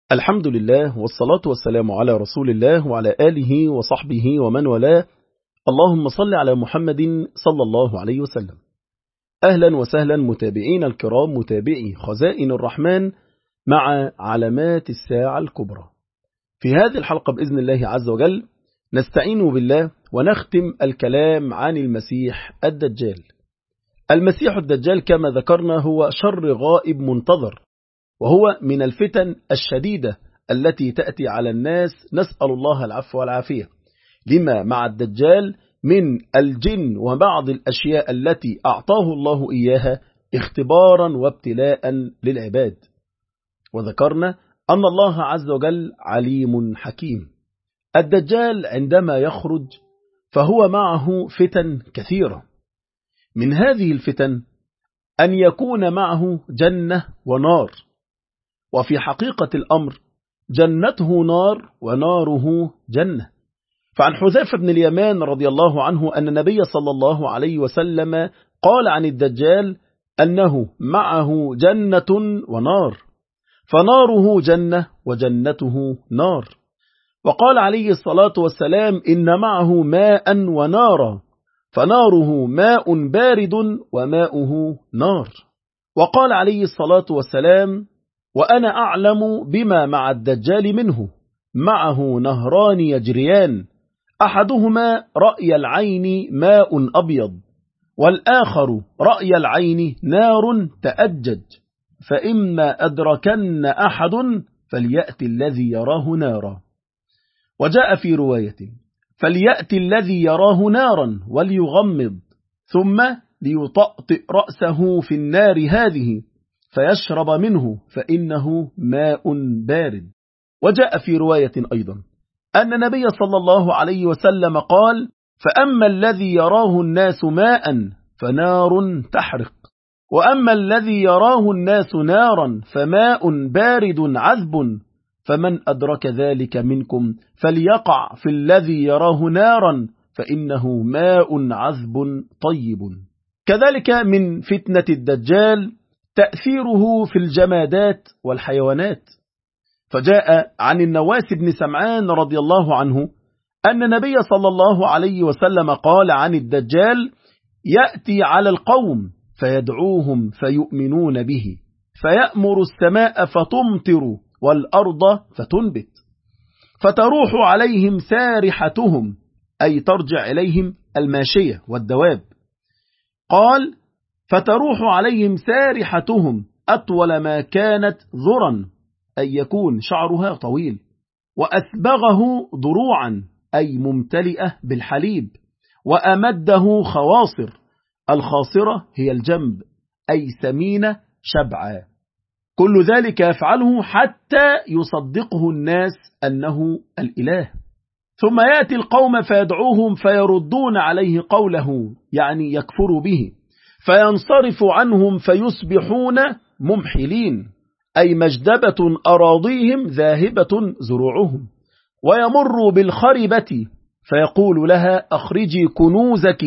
الحمد لله والصلاة والسلام على رسول الله وعلى آله وصحبه ومن والاه. اللهم صل على محمد صلى الله عليه وسلم. أهلا وسهلا متابعين الكرام، متابعي خزائن الرحمن مع علامات الساعة الكبرى. في هذه الحلقة بإذن الله عز وجل نستعين بالله ونختم الكلام عن المسيح الدجال. المسيح الدجال كما ذكرنا هو شر غائب منتظر، وهو من الفتن الشديدة التي تأتي على الناس، نسأل الله العفو والعافية، لما مع الدجال من الجن وبعض الأشياء التي أعطاه الله إياها اختبارا وابتلاء للعباد. وذكرنا أن الله عز وجل عليم حكيم. الدجال عندما يخرج فهو معه فتن كثيرة. من هذه الفتن أن يكون معه جنة ونار، وفي حقيقة الأمر جنته نار وناره جنة. فعن حذيفة بن اليمان رضي الله عنه أن النبي صلى الله عليه وسلم قال عن الدجال أنه معه جنة ونار، فناره جنة وجنته نار. وقال عليه الصلاة والسلام إن معه ماء ونارا، فناره ماء بارد وماؤه نار. وقال عليه الصلاة والسلام وأنا أعلم بما مع الدجال منه، معه نهران يجريان، أحدهما رأي العين ماء أبيض، والآخر رأي العين نار تأجج، فإما أدركن أحد فليأتي الذي يراه نارا. وجاء في رواية فليأتي الذي يراه نارا وليغمض، ثم ليطأطئ رأسه في النار هذه فيشرب منه فإنه ماء بارد. وجاء في رواية أيضا أن النبي صلى الله عليه وسلم قال فأما الذي يراه الناس ماء فنار تحرق، وأما الذي يراه الناس نارا فماء بارد عذب، فمن أدرك ذلك منكم فليقع في الذي يراه نارا فإنه ماء عذب طيب. كذلك من فتنة الدجال تأثيره في الجمادات والحيوانات. فجاء عن النواس بن سمعان رضي الله عنه أن النبي صلى الله عليه وسلم قال عن الدجال يأتي على القوم فيدعوهم فيؤمنون به، فيأمر السماء فتمطر والأرض فتنبت، فتروح عليهم سارحتهم، أي ترجع إليهم الماشية والدواب. قال فتروح عليهم سارحتهم أطول ما كانت ذرا، أي يكون شعرها طويل، وأسبغه ضروعا، أي ممتلئة بالحليب، وأمده خواصر، الخاصرة هي الجنب، أي سمينة شبعا. كل ذلك يفعله حتى يصدقه الناس أنه الإله، ثم يأتي القوم فيدعوهم فيردون عليه قوله، يعني يكفروا به، فينصرف عنهم فيصبحون ممحلين، أي مجدبة أراضيهم ذاهبة زروعهم. ويمر بالخربة فيقول لها أخرجي كنوزك،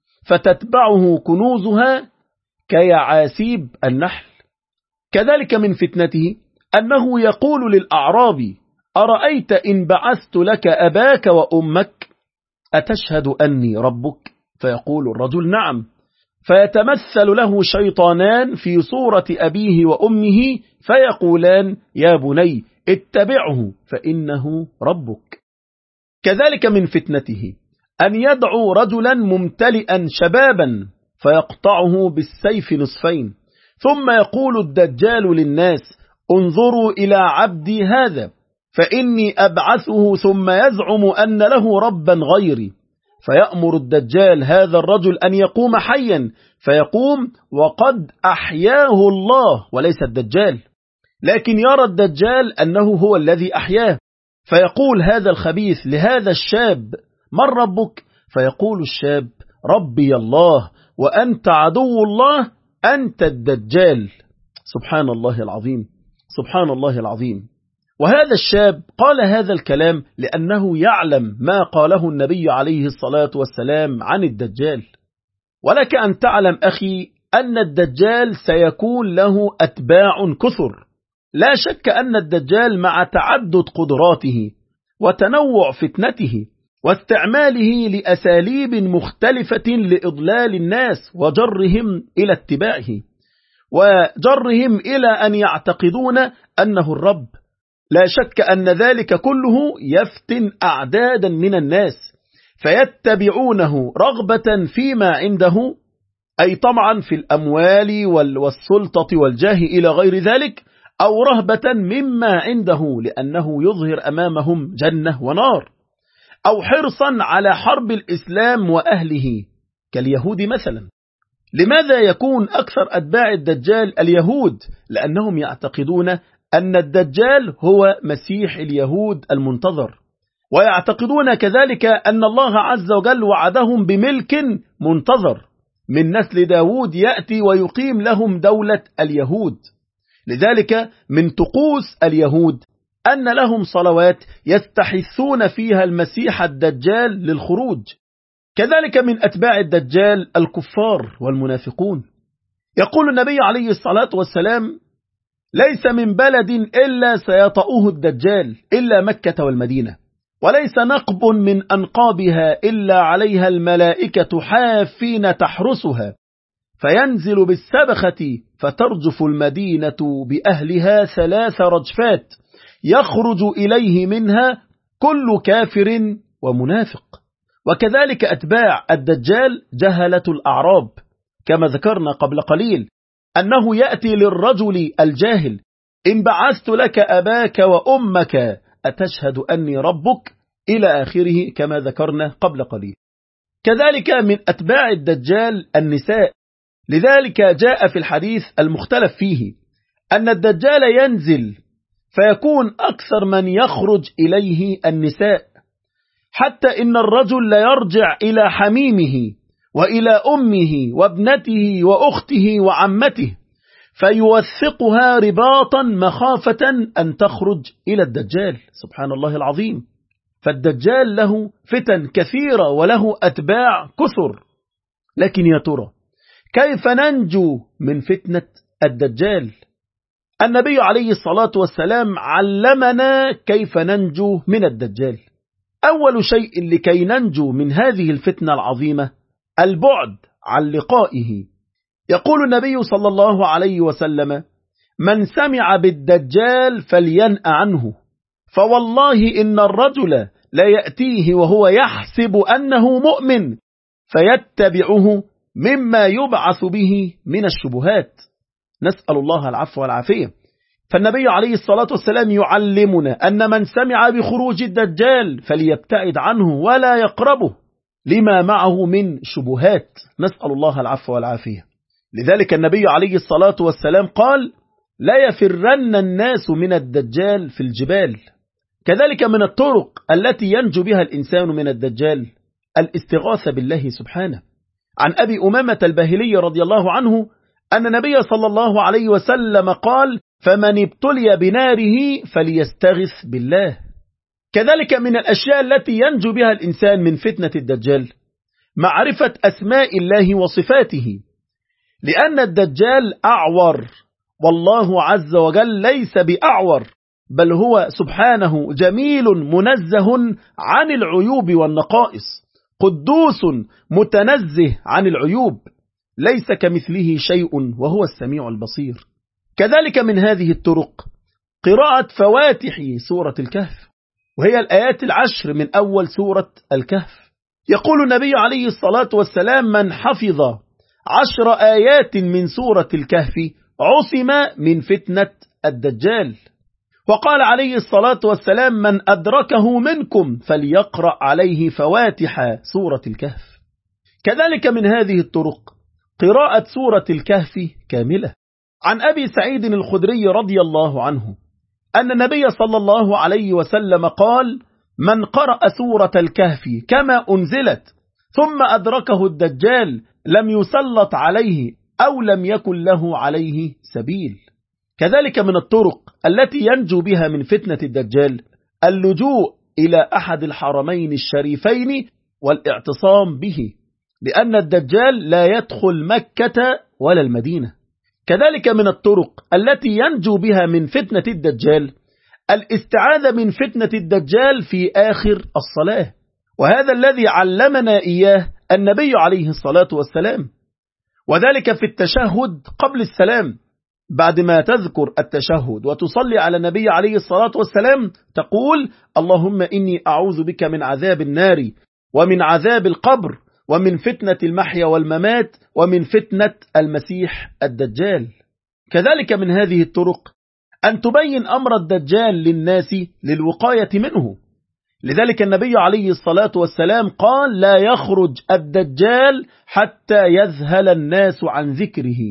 فتتبعه كنوزها كيعاسيب النحل. كذلك من فتنته أنه يقول للأعرابي أرأيت إن بعثت لك أباك وأمك أتشهد أني ربك؟ فيقول الرجل نعم، فيتمثل له شيطانان في صورة أبيه وأمه فيقولان يا بني اتبعه فإنه ربك. كذلك من فتنته أن يدعو رجلا ممتلئا شبابا فيقطعه بالسيف نصفين، ثم يقول الدجال للناس انظروا إلى عبدي هذا فإني أبعثه ثم يزعم أن له ربا غيري، فيأمر الدجال هذا الرجل أن يقوم حيا، فيقوم وقد أحياه الله وليس الدجال، لكن يرى الدجال أنه هو الذي أحياه. فيقول هذا الخبيث لهذا الشاب من ربك؟ فيقول الشاب ربي الله وأنت عدو الله، أنت الدجال. سبحان الله العظيم، سبحان الله العظيم. وهذا الشاب قال هذا الكلام لأنه يعلم ما قاله النبي عليه الصلاة والسلام عن الدجال. ولك أن تعلم أخي أن الدجال سيكون له أتباع كثر، لا شك أن الدجال مع تعدد قدراته وتنوع فتنته واستعماله لأساليب مختلفة لإضلال الناس وجرهم إلى اتباعه وجرهم إلى أن يعتقدون أنه الرب، لا شك أن ذلك كله يفتن أعدادا من الناس فيتبعونه رغبة فيما عنده، أي طمعا في الأموال والسلطة والجاه إلى غير ذلك، أو رهبة مما عنده لأنه يظهر أمامهم جنة ونار، أو حرصا على حرب الإسلام وأهله كاليهود مثلا. لماذا يكون أكثر أتباع الدجال اليهود؟ لأنهم يعتقدون أن الدجال هو مسيح اليهود المنتظر، ويعتقدون كذلك أن الله عز وجل وعدهم بملك منتظر من نسل داود يأتي ويقيم لهم دولة اليهود. لذلك من طقوس اليهود أن لهم صلوات يستحثون فيها المسيح الدجال للخروج. كذلك من أتباع الدجال الكفار والمنافقون. يقول النبي عليه الصلاة والسلام: ليس من بلد إلا سيطأه الدجال إلا مكة والمدينة، وليس نقب من أنقابها إلا عليها الملائكة حافين تحرسها، فينزل بالسبخة فترجف المدينة بأهلها 3 رجفات يخرج إليه منها كل كافر ومنافق. وكذلك أتباع الدجال جهلة الأعراب، كما ذكرنا قبل قليل أنه يأتي للرجل الجاهل: إن بعثت لك أباك وأمك أتشهد أني ربك، إلى آخره كما ذكرنا قبل قليل. كذلك من أتباع الدجال النساء. لذلك جاء في الحديث المختلف فيه أن الدجال ينزل فيكون أكثر من يخرج إليه النساء، حتى إن الرجل لا يرجع إلى حميمه وإلى أمه وابنته وأخته وعمته فيوثقها رباطا مخافة أن تخرج إلى الدجال. سبحان الله العظيم. فالدجال له فتن كثيرة وله أتباع كثر، لكن يا ترى كيف ننجو من فتنة الدجال؟ النبي عليه الصلاة والسلام علمنا كيف ننجو من الدجال. أول شيء لكي ننجو من هذه الفتنة العظيمة البعد عن لقائه. يقول النبي صلى الله عليه وسلم: من سمع بالدجال فلينأ عنه، فوالله إن الرجل لا يأتيه وهو يحسب أنه مؤمن فيتبعه مما يبعث به من الشبهات. نسأل الله العفو والعافية. فالنبي عليه الصلاة والسلام يعلمنا أن من سمع بخروج الدجال فليبتعد عنه ولا يقربه لما معه من شبهات. نسأل الله العفو والعافية. لذلك النبي عليه الصلاة والسلام قال: لا يفرن الناس من الدجال في الجبال. كذلك من الطرق التي ينجو بها الإنسان من الدجال الاستغاثة بالله سبحانه. عن أبي أمامة الباهلي رضي الله عنه أن النبي صلى الله عليه وسلم قال: فمن ابتلي بناره فليستغث بالله. كذلك من الأشياء التي ينجو بها الإنسان من فتنة الدجال معرفة أسماء الله وصفاته، لأن الدجال أعور والله عز وجل ليس بأعور، بل هو سبحانه جميل منزه عن العيوب والنقائص، قدوس متنزه عن العيوب، ليس كمثله شيء وهو السميع البصير. كذلك من هذه الطرق قراءة فواتح سورة الكهف، وهي الآيات 10 من أول سورة الكهف. يقول النبي عليه الصلاة والسلام: من حفظ 10 آيات من سورة الكهف عصم من فتنة الدجال. وقال عليه الصلاة والسلام: من أدركه منكم فليقرأ عليه فواتح سورة الكهف. كذلك من هذه الطرق قراءة سورة الكهف كاملة. عن أبي سعيد الخدري رضي الله عنه أن النبي صلى الله عليه وسلم قال: من قرأ سورة الكهف كما أنزلت ثم أدركه الدجال لم يسلط عليه أو لم يكن له عليه سبيل. كذلك من الطرق التي ينجو بها من فتنة الدجال اللجوء إلى أحد الحرمين الشريفين والاعتصام به، لأن الدجال لا يدخل مكة ولا المدينة. كذلك من الطرق التي ينجو بها من فتنة الدجال الاستعاذة من فتنة الدجال في آخر الصلاة، وهذا الذي علمنا إياه النبي عليه الصلاة والسلام، وذلك في التشهد قبل السلام. بعد ما تذكر التشهد وتصلي على النبي عليه الصلاة والسلام تقول: اللهم إني أعوذ بك من عذاب النار ومن عذاب القبر ومن فتنة المحيا والممات ومن فتنة المسيح الدجال. كذلك من هذه الطرق أن تبين أمر الدجال للناس للوقاية منه. لذلك النبي عليه الصلاة والسلام قال: لا يخرج الدجال حتى يذهل الناس عن ذكره،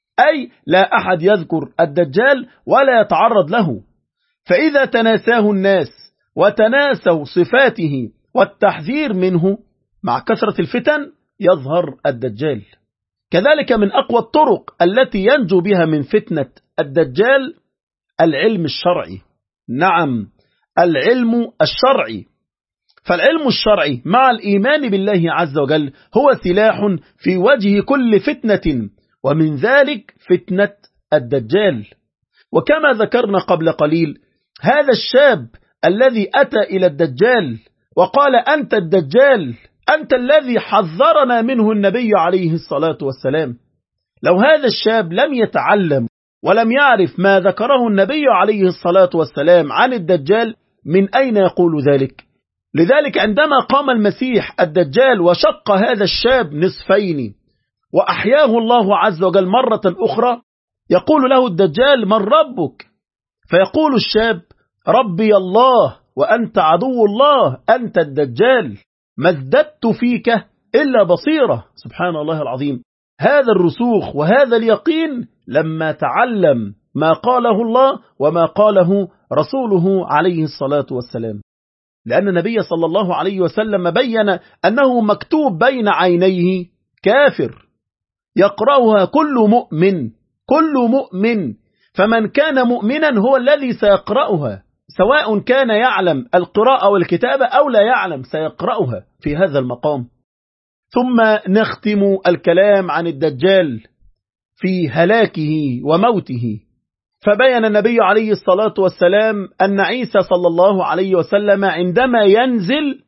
أي لا أحد يذكر الدجال ولا يتعرض له، فإذا تناساه الناس وتناسوا صفاته والتحذير منه مع كثرة الفتن يظهر الدجال. كذلك من أقوى الطرق التي ينجو بها من فتنة الدجال العلم الشرعي. نعم، العلم الشرعي. فالعلم الشرعي مع الإيمان بالله عز وجل هو سلاح في وجه كل فتنة، ومن ذلك فتنة الدجال. وكما ذكرنا قبل قليل، هذا الشاب الذي أتى إلى الدجال وقال: أنت الدجال، أنت الذي حذرنا منه النبي عليه الصلاة والسلام. لو هذا الشاب لم يتعلم ولم يعرف ما ذكره النبي عليه الصلاة والسلام عن الدجال، من أين يقول ذلك؟ لذلك عندما قام المسيح الدجال وشق هذا الشاب نصفين وأحياه الله عز وجل مرة أخرى، يقول له الدجال: من ربك؟ فيقول الشاب: ربي الله وأنت عدو الله، أنت الدجال، ما ازددت فيك إلا بصيرة. سبحان الله العظيم. هذا الرسوخ وهذا اليقين لما تعلم ما قاله الله وما قاله رسوله عليه الصلاة والسلام، لأن النبي صلى الله عليه وسلم بين أنه مكتوب بين عينيه كافر يقرأها كل مؤمن، فمن كان مؤمنا هو الذي سيقرأها، سواء كان يعلم القراءة والكتابة أو لا يعلم سيقرأها في هذا المقام. ثم نختم الكلام عن الدجال في هلاكه وموته. فبين النبي عليه الصلاة والسلام أن عيسى صلى الله عليه وسلم عندما ينزل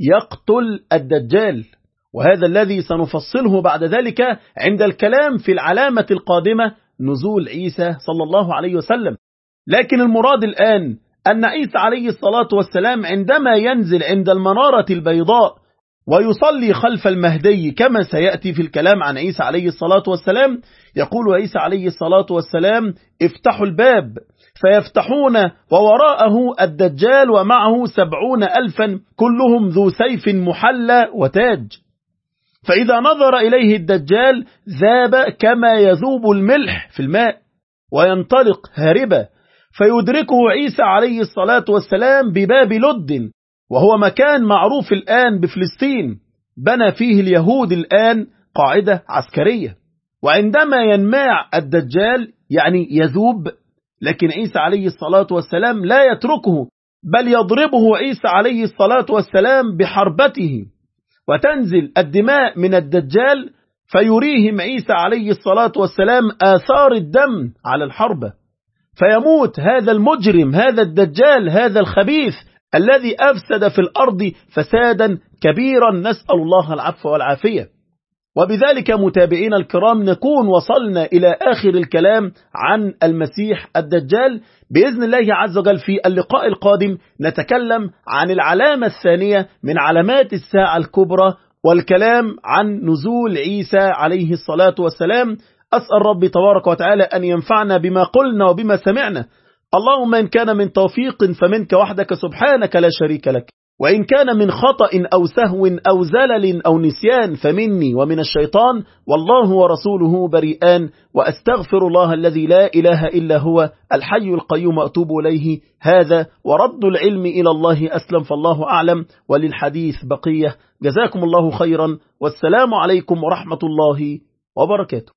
يقتل الدجال، وهذا الذي سنفصله بعد ذلك عند الكلام في العلامة القادمة نزول عيسى صلى الله عليه وسلم. لكن المراد الآن أن عيسى عليه الصلاة والسلام عندما ينزل عند المنارة البيضاء ويصلي خلف المهدي كما سيأتي في الكلام عن عيسى عليه الصلاة والسلام، يقول عيسى عليه الصلاة والسلام: افتحوا الباب، فيفتحون ووراءه الدجال ومعه 70,000 كلهم ذو سيف محلى وتاج، فإذا نظر إليه الدجال ذاب كما يذوب الملح في الماء وينطلق هاربا، فيدركه عيسى عليه الصلاة والسلام بباب لد، وهو مكان معروف الآن بفلسطين، بنى فيه اليهود الآن قاعدة عسكرية. وعندما ينماع الدجال يعني يذوب، لكن عيسى عليه الصلاة والسلام لا يتركه، بل يضربه عيسى عليه الصلاة والسلام بحربته، وتنزل الدماء من الدجال، فيريهم عيسى عليه الصلاة والسلام آثار الدم على الحربة، فيموت هذا المجرم، هذا الدجال، هذا الخبيث الذي أفسد في الأرض فسادا كبيرا، نسأل الله العفو والعافية. وبذلك متابعين الكرام نكون وصلنا إلى آخر الكلام عن المسيح الدجال. بإذن الله عز وجل في اللقاء القادم نتكلم عن العلامة الثانية من علامات الساعة الكبرى، والكلام عن نزول عيسى عليه الصلاة والسلام. أسأل ربي تبارك وتعالى أن ينفعنا بما قلنا وبما سمعنا. اللهم إن كان من توفيق فمنك وحدك سبحانك لا شريك لك، وإن كان من خطأ أو سهو أو زلل أو نسيان فمني ومن الشيطان، والله ورسوله بريئان، وأستغفر الله الذي لا إله إلا هو الحي القيوم أتوب إليه. هذا ورد العلم إلى الله أسلم، فالله أعلم، وللحديث بقية. جزاكم الله خيرا، والسلام عليكم ورحمة الله وبركاته.